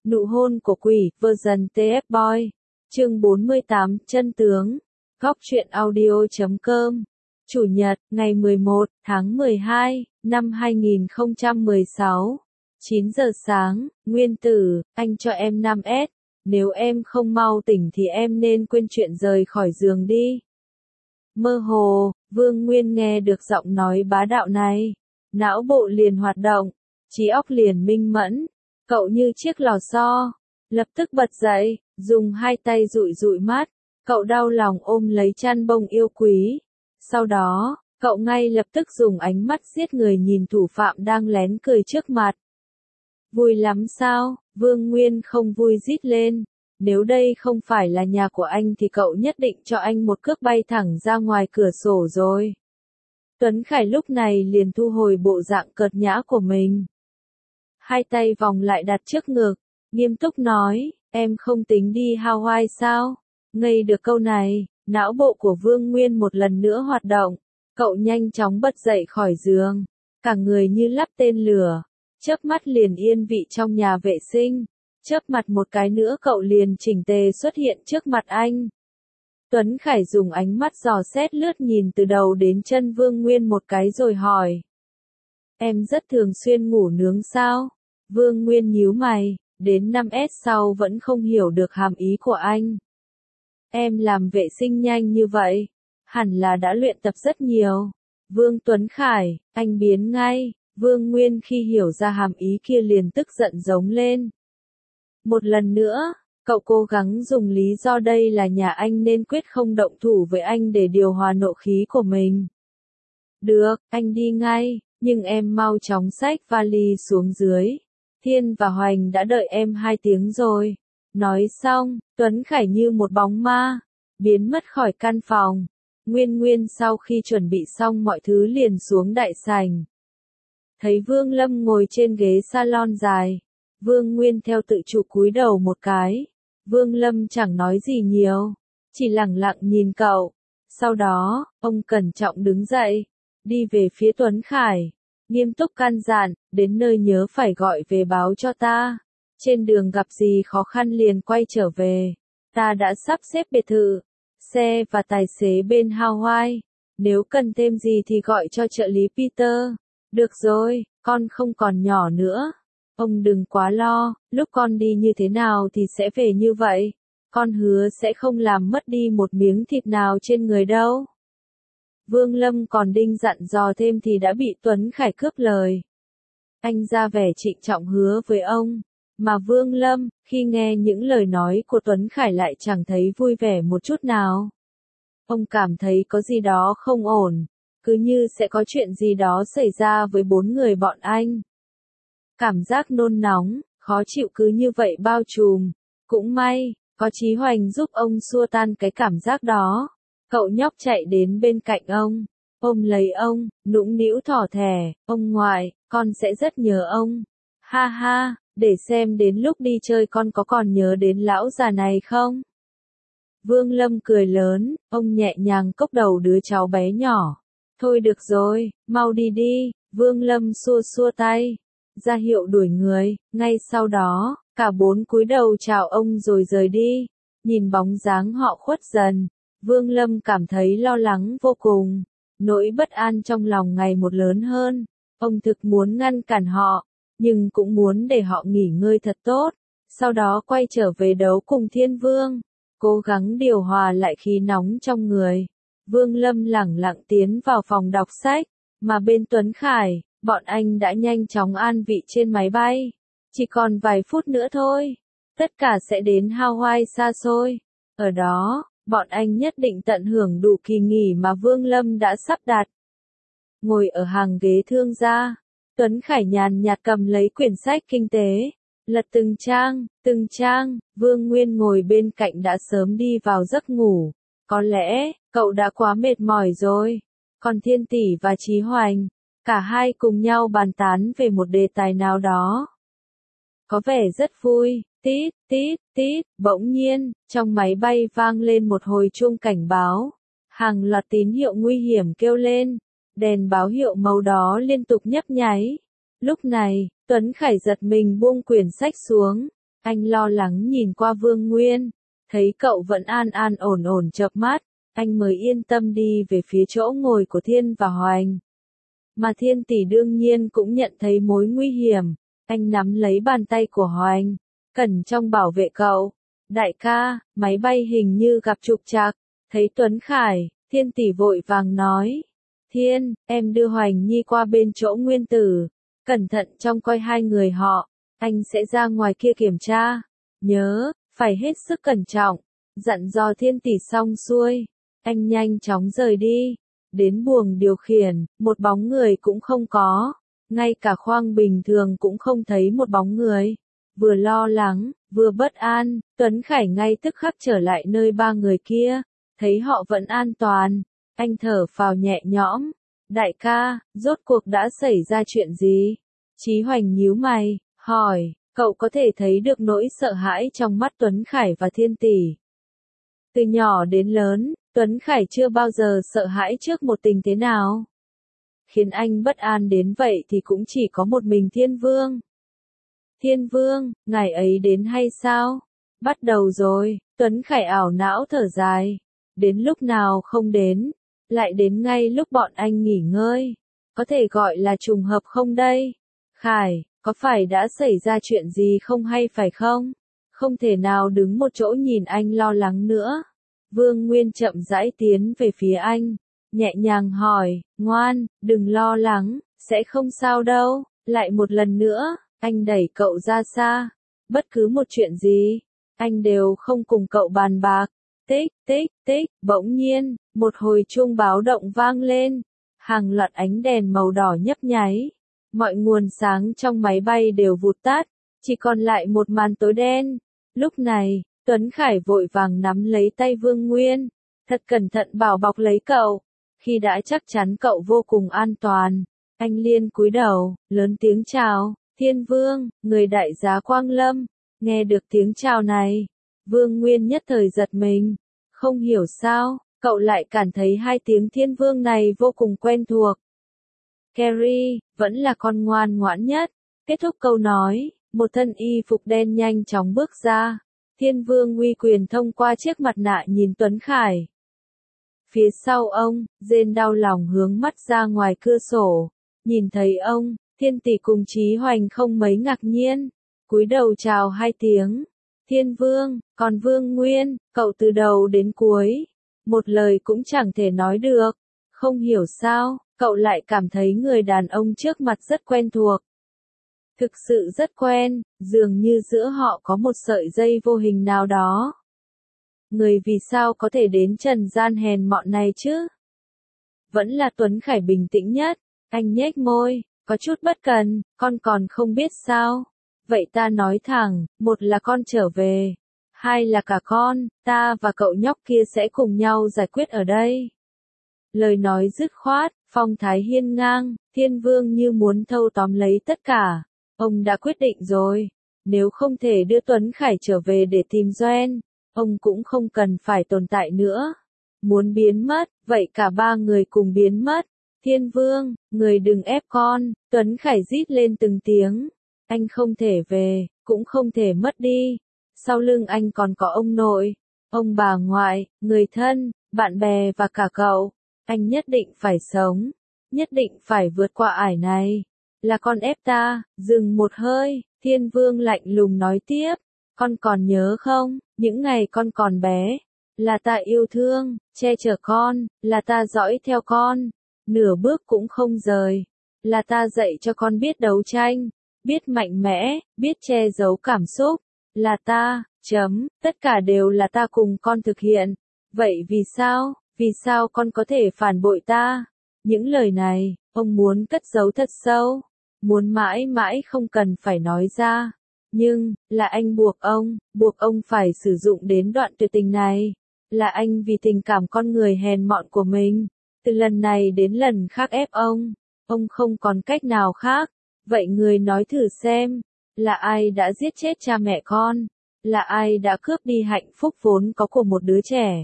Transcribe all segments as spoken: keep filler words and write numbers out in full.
Nụ hôn của quỷ, version tê ép Boy. Chương bốn mươi tám, chân tướng. Góc truyện audio chấm com. Chủ nhật, ngày mười một tháng mười hai, năm hai nghìn không trăm mười sáu. chín giờ sáng, Nguyên Tử, anh cho em năm S. Nếu em không mau tỉnh thì em nên quên chuyện rời khỏi giường đi. Mơ hồ, Vương Nguyên nghe được giọng nói bá đạo này. Não bộ liền hoạt động, trí óc liền minh mẫn. Cậu như chiếc lò xo. Lập tức bật dậy, dùng hai tay dụi dụi mắt. Cậu đau lòng ôm lấy chăn bông yêu quý. Sau đó, cậu ngay lập tức dùng ánh mắt giết người nhìn thủ phạm đang lén cười trước mặt. Vui lắm sao? Vương Nguyên không vui rít lên. Nếu đây không phải là nhà của anh thì cậu nhất định cho anh một cước bay thẳng ra ngoài cửa sổ rồi. Tuấn Khải lúc này liền thu hồi bộ dạng cợt nhã của mình. Hai tay vòng lại đặt trước ngực, nghiêm túc nói, em không tính đi Hawaii sao? Ngây được câu này, não bộ của Vương Nguyên một lần nữa hoạt động. Cậu nhanh chóng bật dậy khỏi giường, cả người như lắp tên lửa, chớp mắt liền yên vị trong nhà vệ sinh. Chớp mặt một cái nữa cậu liền chỉnh tề xuất hiện trước mặt anh. Tuấn Khải dùng ánh mắt dò xét lướt nhìn từ đầu đến chân Vương Nguyên một cái rồi hỏi. Em rất thường xuyên ngủ nướng sao? Vương Nguyên nhíu mày, đến năm S sau vẫn không hiểu được hàm ý của anh. Em làm vệ sinh nhanh như vậy, hẳn là đã luyện tập rất nhiều. Vương Tuấn Khải, anh biến ngay. Vương Nguyên khi hiểu ra hàm ý kia liền tức giận giống lên. Một lần nữa, cậu cố gắng dùng lý do đây là nhà anh nên quyết không động thủ với anh để điều hòa nộ khí của mình. Được, anh đi ngay, nhưng em mau chóng xách vali xuống dưới. Thiên và Hoành đã đợi em hai tiếng rồi. Nói xong, Tuấn Khải như một bóng ma, biến mất khỏi căn phòng. Nguyên Nguyên sau khi chuẩn bị xong mọi thứ liền xuống đại sảnh. Thấy Vương Lâm ngồi trên ghế salon dài. Vương Nguyên theo tự chủ cúi đầu một cái. Vương Lâm chẳng nói gì nhiều, chỉ lặng lặng nhìn cậu. Sau đó, ông cẩn trọng đứng dậy, đi về phía Tuấn Khải. Nghiêm túc căn dặn, đến nơi nhớ phải gọi về báo cho ta. Trên đường gặp gì khó khăn liền quay trở về. Ta đã sắp xếp biệt thự, xe và tài xế bên Hawaii. Nếu cần thêm gì thì gọi cho trợ lý Peter. Được rồi, con không còn nhỏ nữa. Ông đừng quá lo, lúc con đi như thế nào thì sẽ về như vậy. Con hứa sẽ không làm mất đi một miếng thịt nào trên người đâu. Vương Lâm còn đinh dặn dò thêm thì đã bị Tuấn Khải cướp lời. Anh ra vẻ trịnh trọng hứa với ông, mà Vương Lâm, khi nghe những lời nói của Tuấn Khải lại chẳng thấy vui vẻ một chút nào. Ông cảm thấy có gì đó không ổn, cứ như sẽ có chuyện gì đó xảy ra với bốn người bọn anh. Cảm giác nôn nóng, khó chịu cứ như vậy bao trùm. Cũng may, có Chí Hoành giúp ông xua tan cái cảm giác đó. Cậu nhóc chạy đến bên cạnh ông, ôm lấy ông, nũng nĩu thỏ thẻ, ông ngoại, con sẽ rất nhớ ông. Ha ha, để xem đến lúc đi chơi con có còn nhớ đến lão già này không? Vương Lâm cười lớn, ông nhẹ nhàng cốc đầu đứa cháu bé nhỏ. Thôi được rồi, mau đi đi, Vương Lâm xua xua tay, ra hiệu đuổi người. Ngay sau đó, cả bốn cúi đầu chào ông rồi rời đi. Nhìn bóng dáng họ khuất dần, Vương Lâm cảm thấy lo lắng vô cùng. Nỗi bất an trong lòng ngày một lớn hơn. Ông thực muốn ngăn cản họ, nhưng cũng muốn để họ nghỉ ngơi thật tốt. Sau đó quay trở về đấu cùng Thiên Vương, cố gắng điều hòa lại khí nóng trong người. Vương Lâm lẳng lặng tiến vào phòng đọc sách, mà bên Tuấn Khải, bọn anh đã nhanh chóng an vị trên máy bay. Chỉ còn vài phút nữa thôi, tất cả sẽ đến Hawaii xa xôi. Ở đó, bọn anh nhất định tận hưởng đủ kỳ nghỉ mà Vương Lâm đã sắp đặt. Ngồi ở hàng ghế thương gia, Tuấn Khải nhàn nhạt cầm lấy quyển sách kinh tế, lật từng trang, từng trang. Vương Nguyên ngồi bên cạnh đã sớm đi vào giấc ngủ. Có lẽ, cậu đã quá mệt mỏi rồi. Còn Thiên Tỷ và Chí Hoành, cả hai cùng nhau bàn tán về một đề tài nào đó. Có vẻ rất vui. Tít, tít, tít, bỗng nhiên, trong máy bay vang lên một hồi chuông cảnh báo. Hàng loạt tín hiệu nguy hiểm kêu lên. Đèn báo hiệu màu đó liên tục nhấp nháy. Lúc này, Tuấn Khải giật mình buông quyển sách xuống. Anh lo lắng nhìn qua Vương Nguyên, thấy cậu vẫn an an ổn ổn chợp mắt, anh mới yên tâm đi về phía chỗ ngồi của Thiên và Hoành. Mà Thiên tỷ đương nhiên cũng nhận thấy mối nguy hiểm, anh nắm lấy bàn tay của Hoành, cẩn trọng bảo vệ cậu. Đại ca, máy bay hình như gặp trục trặc, thấy Tuấn Khải, Thiên tỷ vội vàng nói. Thiên, em đưa Hoành Nhi qua bên chỗ Nguyên Tử, cẩn thận trông coi hai người họ, anh sẽ ra ngoài kia kiểm tra. Nhớ, phải hết sức cẩn trọng, dặn dò Thiên tỷ xong xuôi, anh nhanh chóng rời đi. Đến buồng điều khiển, một bóng người cũng không có, ngay cả khoang bình thường cũng không thấy một bóng người. Vừa lo lắng, vừa bất an, Tuấn Khải ngay tức khắc trở lại nơi ba người kia, thấy họ vẫn an toàn, anh thở phào nhẹ nhõm. Đại ca, rốt cuộc đã xảy ra chuyện gì? Chí Hoành nhíu mày, hỏi, cậu có thể thấy được nỗi sợ hãi trong mắt Tuấn Khải và Thiên tỷ. Từ nhỏ đến lớn, Tuấn Khải chưa bao giờ sợ hãi trước một tình thế nào. Khiến anh bất an đến vậy thì cũng chỉ có một mình Thiên Vương. Thiên Vương, ngài ấy đến hay sao? Bắt đầu rồi, Tuấn Khải ảo não thở dài. Đến lúc nào không đến, lại đến ngay lúc bọn anh nghỉ ngơi. Có thể gọi là trùng hợp không đây? Khải, có phải đã xảy ra chuyện gì không hay phải không? Không thể nào đứng một chỗ nhìn anh lo lắng nữa. Vương Nguyên chậm rãi tiến về phía anh, nhẹ nhàng hỏi, ngoan, đừng lo lắng, sẽ không sao đâu. Lại một lần nữa, anh đẩy cậu ra xa. Bất cứ một chuyện gì, anh đều không cùng cậu bàn bạc. Tích, tích, tích, bỗng nhiên, một hồi chuông báo động vang lên. Hàng loạt ánh đèn màu đỏ nhấp nháy. Mọi nguồn sáng trong máy bay đều vụt tắt, chỉ còn lại một màn tối đen. Lúc này, Tuấn Khải vội vàng nắm lấy tay Vương Nguyên, thật cẩn thận bảo bọc lấy cậu. Khi đã chắc chắn cậu vô cùng an toàn, anh liên cúi đầu, lớn tiếng chào, Thiên Vương, người đại giá Quang Lâm. Nghe được tiếng chào này, Vương Nguyên nhất thời giật mình, không hiểu sao, cậu lại cảm thấy hai tiếng Thiên Vương này vô cùng quen thuộc. Carrie, vẫn là con ngoan ngoãn nhất. Kết thúc câu nói, một thân y phục đen nhanh chóng bước ra. Thiên Vương uy quyền thông qua chiếc mặt nạ nhìn Tuấn Khải. Phía sau ông, Dên đau lòng hướng mắt ra ngoài cửa sổ. Nhìn thấy ông, Thiên tỷ cùng Chí Hoành không mấy ngạc nhiên. Cúi đầu chào hai tiếng. Thiên Vương, còn Vương Nguyên, cậu từ đầu đến cuối. Một lời cũng chẳng thể nói được. Không hiểu sao, cậu lại cảm thấy người đàn ông trước mặt rất quen thuộc. Thực sự rất quen, dường như giữa họ có một sợi dây vô hình nào đó. Người vì sao có thể đến trần gian hèn mọn này chứ? Vẫn là Tuấn Khải bình tĩnh nhất, anh nhếch môi, có chút bất cần, con còn không biết sao. Vậy ta nói thẳng, một là con trở về, hai là cả con, ta và cậu nhóc kia sẽ cùng nhau giải quyết ở đây. Lời nói dứt khoát, phong thái hiên ngang, Thiên Vương như muốn thâu tóm lấy tất cả. Ông đã quyết định rồi, nếu không thể đưa Tuấn Khải trở về để tìm Doan, ông cũng không cần phải tồn tại nữa. Muốn biến mất, vậy cả ba người cùng biến mất. Thiên Vương, người đừng ép con, Tuấn Khải rít lên từng tiếng. Anh không thể về, cũng không thể mất đi. Sau lưng anh còn có ông nội, ông bà ngoại, người thân, bạn bè và cả cậu. Anh nhất định phải sống, nhất định phải vượt qua ải này. Là con ép ta, dừng một hơi, Thiên Vương lạnh lùng nói tiếp. Con còn nhớ không, những ngày con còn bé, là ta yêu thương, che chở con, là ta dõi theo con, nửa bước cũng không rời. Là ta dạy cho con biết đấu tranh, biết mạnh mẽ, biết che giấu cảm xúc. Là ta, chấm, tất cả đều là ta cùng con thực hiện. Vậy vì sao, vì sao con có thể phản bội ta? Những lời này, ông muốn cất giấu thật sâu, muốn mãi mãi không cần phải nói ra. Nhưng, là anh buộc ông, buộc ông phải sử dụng đến đoạn tuyệt tình này. Là anh vì tình cảm con người hèn mọn của mình, từ lần này đến lần khác ép ông. Ông không còn cách nào khác. Vậy người nói thử xem, là ai đã giết chết cha mẹ con? Là ai đã cướp đi hạnh phúc vốn có của một đứa trẻ?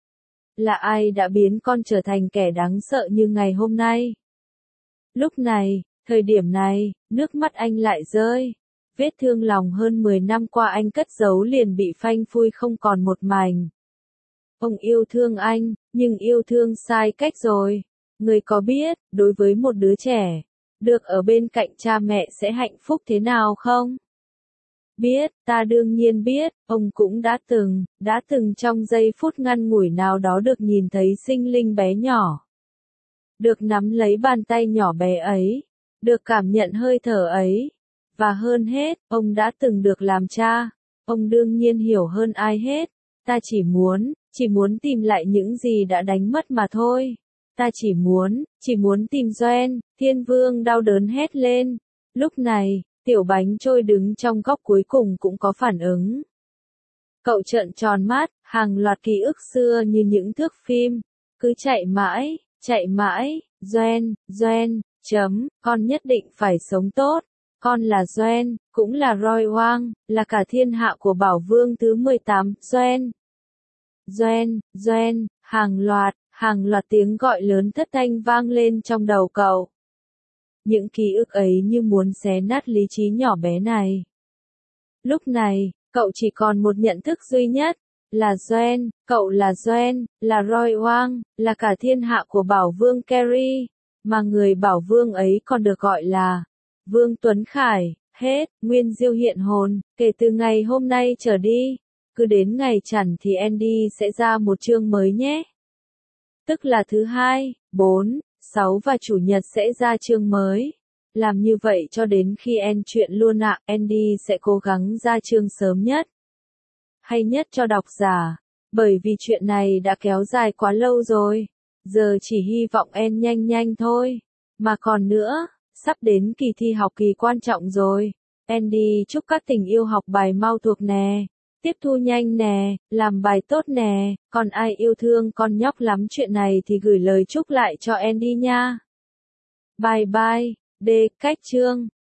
Là ai đã biến con trở thành kẻ đáng sợ như ngày hôm nay? Lúc này, thời điểm này, nước mắt anh lại rơi. Vết thương lòng hơn mười năm qua anh cất giấu liền bị phanh phui không còn một mảnh. Ông yêu thương anh, nhưng yêu thương sai cách rồi. Người có biết, đối với một đứa trẻ, được ở bên cạnh cha mẹ sẽ hạnh phúc thế nào không? Biết, ta đương nhiên biết, ông cũng đã từng, đã từng trong giây phút ngắn ngủi nào đó được nhìn thấy sinh linh bé nhỏ. Được nắm lấy bàn tay nhỏ bé ấy, được cảm nhận hơi thở ấy. Và hơn hết, ông đã từng được làm cha. Ông đương nhiên hiểu hơn ai hết. Ta chỉ muốn, chỉ muốn tìm lại những gì đã đánh mất mà thôi. Ta chỉ muốn, chỉ muốn tìm Doan. Thiên Vương đau đớn hét lên. Lúc này, Tiểu Bánh Trôi đứng trong góc cuối cùng cũng có phản ứng. Cậu trợn tròn mắt, hàng loạt ký ức xưa như những thước phim. Cứ chạy mãi, chạy mãi, Doan, Doan, chấm, con nhất định phải sống tốt. Con là Doan, cũng là Roi Hoang, là cả thiên hạ của Bảo Vương thứ mười tám, Doan. Doan, Doan, hàng loạt, hàng loạt tiếng gọi lớn thất thanh vang lên trong đầu cậu. Những ký ức ấy như muốn xé nát lý trí nhỏ bé này. Lúc này, cậu chỉ còn một nhận thức duy nhất, là Doan, cậu là Doan, là Roi Hoang, là cả thiên hạ của Bảo Vương Kerry, mà người Bảo Vương ấy còn được gọi là Vương Tuấn Khải. Hết, Nguyên Diêu hiện hồn, kể từ ngày hôm nay trở đi, cứ đến ngày chẵn thì Andy sẽ ra một chương mới nhé. Tức là thứ hai, bốn, sáu và chủ nhật sẽ ra chương mới. Làm như vậy cho đến khi end chuyện luôn ạ, Andy sẽ cố gắng ra chương sớm nhất, hay nhất cho độc giả, bởi vì chuyện này đã kéo dài quá lâu rồi. Giờ chỉ hy vọng end nhanh nhanh thôi. Mà còn nữa, sắp đến kỳ thi học kỳ quan trọng rồi. Andy chúc các tình yêu học bài mau thuộc nè, tiếp thu nhanh nè, làm bài tốt nè, còn ai yêu thương con nhóc lắm chuyện này thì gửi lời chúc lại cho Andy nha. Bye bye, D cách chương.